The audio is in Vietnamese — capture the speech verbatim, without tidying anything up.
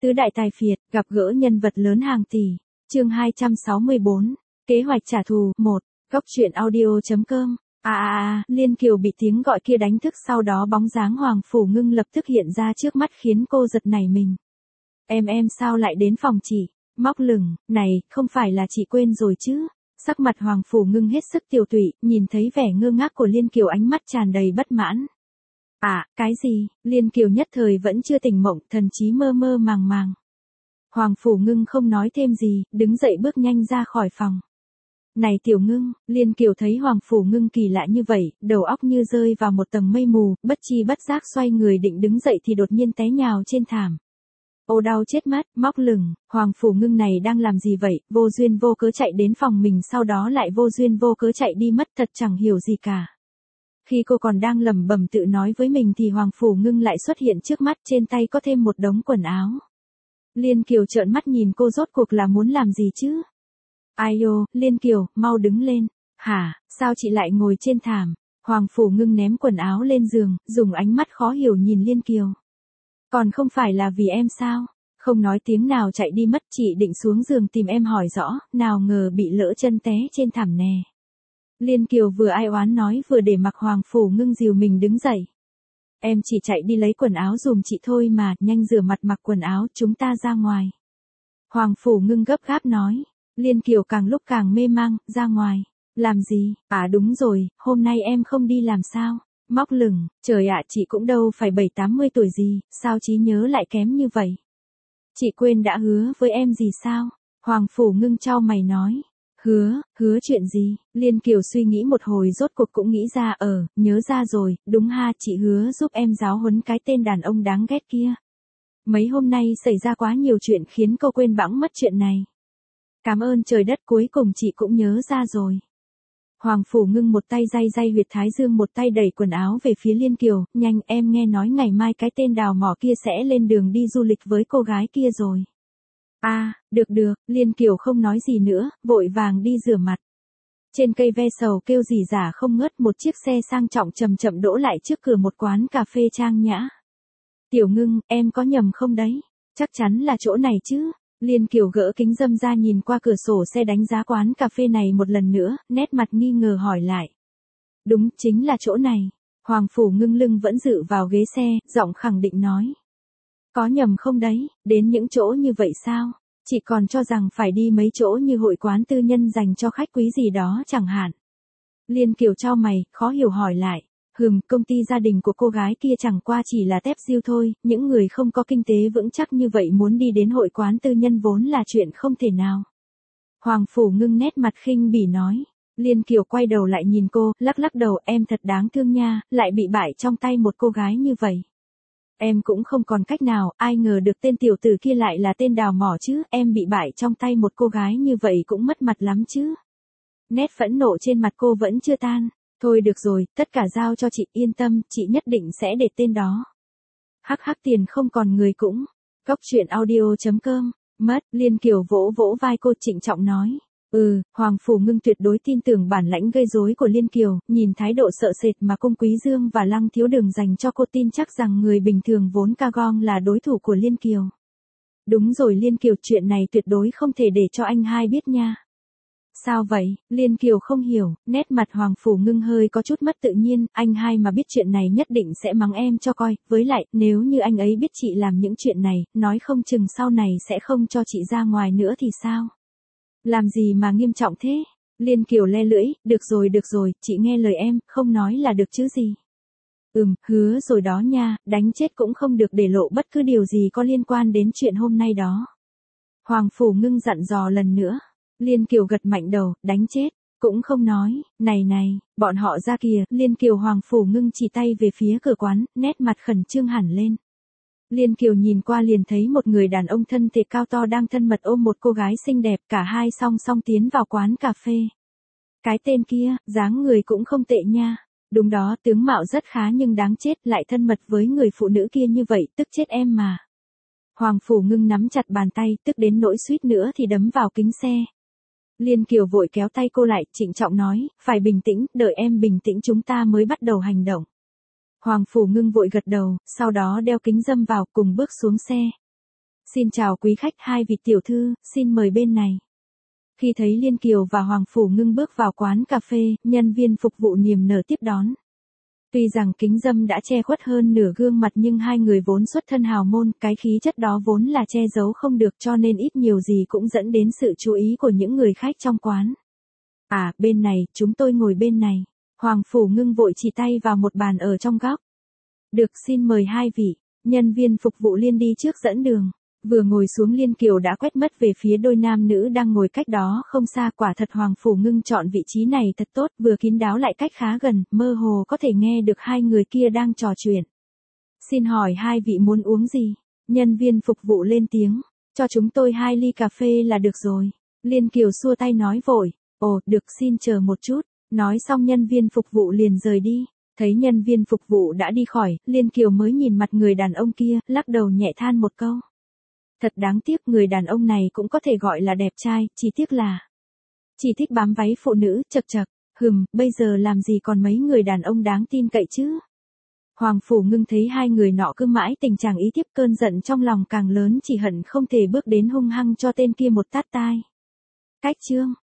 Tứ đại tài phiệt, gặp gỡ nhân vật lớn hàng tỷ. Chương hai trăm sáu mươi bốn. Kế hoạch trả thù. một. Góc truyện audio chấm com. À à à, Liên Kiều bị tiếng gọi kia đánh thức, sau đó bóng dáng Hoàng Phủ Ngưng lập tức hiện ra trước mắt khiến cô giật nảy mình. Em em sao lại đến phòng chị? Móc lửng, này, không phải là chị quên rồi chứ? Sắc mặt Hoàng Phủ Ngưng hết sức tiều tụy, nhìn thấy vẻ ngơ ngác của Liên Kiều ánh mắt tràn đầy bất mãn. À, cái gì? Liên Kiều nhất thời vẫn chưa tỉnh mộng, thần trí mơ mơ màng màng. Hoàng Phủ Ngưng không nói thêm gì, đứng dậy bước nhanh ra khỏi phòng. Này Tiểu Ngưng, Liên Kiều thấy Hoàng Phủ Ngưng kỳ lạ như vậy, đầu óc như rơi vào một tầng mây mù, bất chi bất giác xoay người định đứng dậy thì đột nhiên té nhào trên thảm. Ô đau chết mất, móc lửng, Hoàng Phủ Ngưng này đang làm gì vậy, vô duyên vô cớ chạy đến phòng mình sau đó lại vô duyên vô cớ chạy đi mất, thật chẳng hiểu gì cả. Khi cô còn đang lẩm bẩm tự nói với mình thì Hoàng Phủ Ngưng lại xuất hiện trước mắt, trên tay có thêm một đống quần áo. Liên Kiều trợn mắt nhìn cô, rốt cuộc là muốn làm gì chứ? Ai ô, Liên Kiều, mau đứng lên. Hả, sao chị lại ngồi trên thảm? Hoàng Phủ Ngưng ném quần áo lên giường, dùng ánh mắt khó hiểu nhìn Liên Kiều. Còn không phải là vì em sao? Không nói tiếng nào chạy đi mất, chị định xuống giường tìm em hỏi rõ, nào ngờ bị lỡ chân té trên thảm nè. Liên Kiều vừa ai oán nói vừa để mặc Hoàng Phủ Ngưng dìu mình đứng dậy. Em chỉ chạy đi lấy quần áo dùm chị thôi mà, nhanh rửa mặt mặc quần áo, chúng ta ra ngoài. Hoàng Phủ Ngưng gấp gáp nói. Liên Kiều càng lúc càng mê mang, ra ngoài. Làm gì? À đúng rồi, hôm nay em không đi làm sao? Móc lửng, trời ạ, chị cũng đâu phải bảy tám mươi tuổi gì, sao trí nhớ lại kém như vậy? Chị quên đã hứa với em gì sao? Hoàng Phủ Ngưng chau mày nói. Hứa, hứa chuyện gì? Liên Kiều suy nghĩ một hồi rốt cuộc cũng nghĩ ra, ờ, nhớ ra rồi, đúng ha, chị hứa giúp em giáo huấn cái tên đàn ông đáng ghét kia. Mấy hôm nay xảy ra quá nhiều chuyện khiến cô quên bẵng mất chuyện này. Cảm ơn trời đất, cuối cùng chị cũng nhớ ra rồi. Hoàng Phủ Ngưng một tay day day huyệt thái dương, một tay đẩy quần áo về phía Liên Kiều, nhanh, em nghe nói ngày mai cái tên đào mỏ kia sẽ lên đường đi du lịch với cô gái kia rồi. À, được được, Liên Kiều không nói gì nữa, vội vàng đi rửa mặt. Trên cây ve sầu kêu rỉ rả không ngớt, một chiếc xe sang trọng chậm chậm đỗ lại trước cửa một quán cà phê trang nhã. Tiểu Ngưng, em có nhầm không đấy? Chắc chắn là chỗ này chứ. Liên Kiều gỡ kính râm ra nhìn qua cửa sổ xe đánh giá quán cà phê này một lần nữa, nét mặt nghi ngờ hỏi lại. Đúng, chính là chỗ này. Hoàng Phủ Ngưng lưng vẫn dựa vào ghế xe, giọng khẳng định nói. Có nhầm không đấy, đến những chỗ như vậy sao? Chị còn cho rằng phải đi mấy chỗ như hội quán tư nhân dành cho khách quý gì đó chẳng hạn. Liên Kiều chau mày, khó hiểu hỏi lại. Hừm, công ty gia đình của cô gái kia chẳng qua chỉ là tép diêu thôi, những người không có kinh tế vững chắc như vậy muốn đi đến hội quán tư nhân vốn là chuyện không thể nào. Hoàng Phủ Ngưng nét mặt khinh bỉ nói. Liên Kiều quay đầu lại nhìn cô, lắc lắc đầu, em thật đáng thương nha, lại bị bại trong tay một cô gái như vậy. Em cũng không còn cách nào, ai ngờ được tên tiểu tử kia lại là tên đào mỏ chứ, em bị bại trong tay một cô gái như vậy cũng mất mặt lắm chứ. Nét phẫn nộ trên mặt cô vẫn chưa tan. Thôi được rồi, tất cả giao cho chị, yên tâm, chị nhất định sẽ để tên đó. Hắc hắc, tiền không còn người cũng. Góc truyện audio chấm com. Mất, Liên Kiều vỗ vỗ vai cô, trịnh trọng nói. Ừ, Hoàng Phủ Ngưng tuyệt đối tin tưởng bản lãnh gây rối của Liên Kiều, nhìn thái độ sợ sệt mà Cung Quý Dương và Lăng Thiếu Đường dành cho cô, tin chắc rằng người bình thường vốn ca gong là đối thủ của Liên Kiều. Đúng rồi Liên Kiều, chuyện này tuyệt đối không thể để cho anh hai biết nha. Sao vậy? Liên Kiều không hiểu, nét mặt Hoàng Phủ Ngưng hơi có chút mất tự nhiên, anh hai mà biết chuyện này nhất định sẽ mắng em cho coi, với lại, nếu như anh ấy biết chị làm những chuyện này, nói không chừng sau này sẽ không cho chị ra ngoài nữa thì sao? Làm gì mà nghiêm trọng thế? Liên Kiều le lưỡi, được rồi được rồi, chị nghe lời em, không nói là được chứ gì. Ừm, hứa rồi đó nha, đánh chết cũng không được để lộ bất cứ điều gì có liên quan đến chuyện hôm nay đó. Hoàng Phủ Ngưng dặn dò lần nữa. Liên Kiều gật mạnh đầu, đánh chết, cũng không nói, này này, bọn họ ra kìa, Liên Kiều. Hoàng Phủ Ngưng chỉ tay về phía cửa quán, nét mặt khẩn trương hẳn lên. Liên Kiều nhìn qua liền thấy một người đàn ông thân thể cao to đang thân mật ôm một cô gái xinh đẹp, cả hai song song tiến vào quán cà phê. Cái tên kia, dáng người cũng không tệ nha. Đúng đó, tướng mạo rất khá nhưng đáng chết, lại thân mật với người phụ nữ kia như vậy, tức chết em mà. Hoàng Phủ Ngưng nắm chặt bàn tay, tức đến nỗi suýt nữa thì đấm vào kính xe. Liên Kiều vội kéo tay cô lại, trịnh trọng nói, phải bình tĩnh, đợi em bình tĩnh chúng ta mới bắt đầu hành động. Hoàng Phủ Ngưng vội gật đầu, sau đó đeo kính râm vào, cùng bước xuống xe. Xin chào quý khách, hai vị tiểu thư, xin mời bên này. Khi thấy Liên Kiều và Hoàng Phủ Ngưng bước vào quán cà phê, nhân viên phục vụ niềm nở tiếp đón. Tuy rằng kính dâm đã che khuất hơn nửa gương mặt nhưng hai người vốn xuất thân hào môn, cái khí chất đó vốn là che giấu không được cho nên ít nhiều gì cũng dẫn đến sự chú ý của những người khách trong quán. À, bên này, chúng tôi ngồi bên này. Hoàng Phủ Ngưng vội chỉ tay vào một bàn ở trong góc. Được, xin mời hai vị. Nhân viên phục vụ Liên đi trước dẫn đường. Vừa ngồi xuống Liên Kiều đã quét mắt về phía đôi nam nữ đang ngồi cách đó không xa, quả thật Hoàng Phủ Ngưng chọn vị trí này thật tốt, vừa kín đáo lại cách khá gần, mơ hồ có thể nghe được hai người kia đang trò chuyện. Xin hỏi hai vị muốn uống gì? Nhân viên phục vụ lên tiếng, cho chúng tôi hai ly cà phê là được rồi. Liên Kiều xua tay nói vội, ồ, được, xin chờ một chút. Nói xong nhân viên phục vụ liền rời đi. Thấy nhân viên phục vụ đã đi khỏi, Liên Kiều mới nhìn mặt người đàn ông kia, lắc đầu nhẹ than một câu. Thật đáng tiếc, người đàn ông này cũng có thể gọi là đẹp trai, chỉ tiếc là chỉ thích bám váy phụ nữ, chật chật. Hừm, bây giờ làm gì còn mấy người đàn ông đáng tin cậy chứ? Hoàng Phủ Ngưng thấy hai người nọ cứ mãi tình trạng ý tiếp, cơn giận trong lòng càng lớn, chỉ hận không thể bước đến hung hăng cho tên kia một tát tai. Cách chương